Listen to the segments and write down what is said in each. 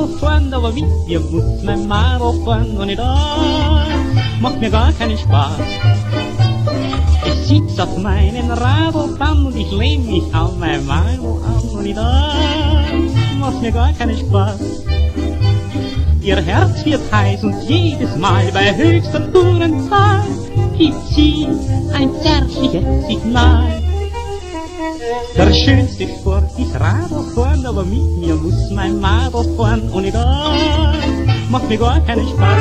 Radl fahren, aber mit dir muss mein Madel fahren und nicht das macht mir gar keinen Spaß. Ich sitz auf meinem Radlbahn und ich lehn mich an mein Madel an und nicht das macht mir gar keinen Spaß. Ihr Herz wird heiß und jedes Mal bei höchster Tourenzahl gibt sie ein zärtliches Signal. Der schönste Sport ist Radlfahren, aber mit mir muss mein Madel fahren. Ohne das macht mir gar keinen Spaß.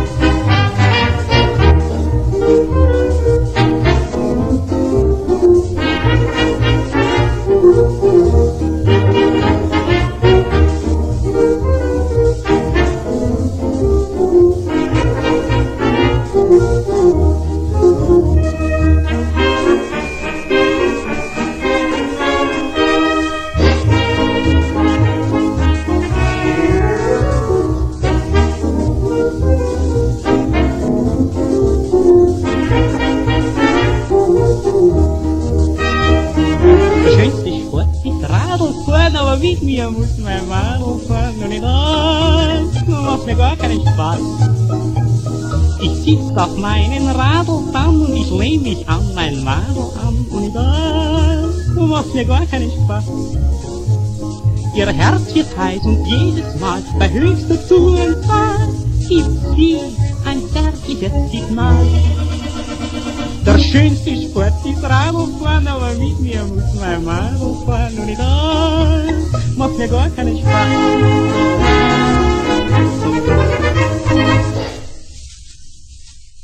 Aber mit mir muss mein Madel fahren und nicht das macht mir gar keinen Spaß. Ich sitz auf meinen Radlbahn und ich lehn mich an mein Madel an und nicht das macht mir gar keinen Spaß. Ihr Herz wird heiß und jedes Mal bei höchster Tourenzahl gibt sie ein zärtliches Signal. Der schönste Sport ist Radlfahren, aber mit mir muss mein Madel fahren und nicht das macht mir gar keinen Spaß.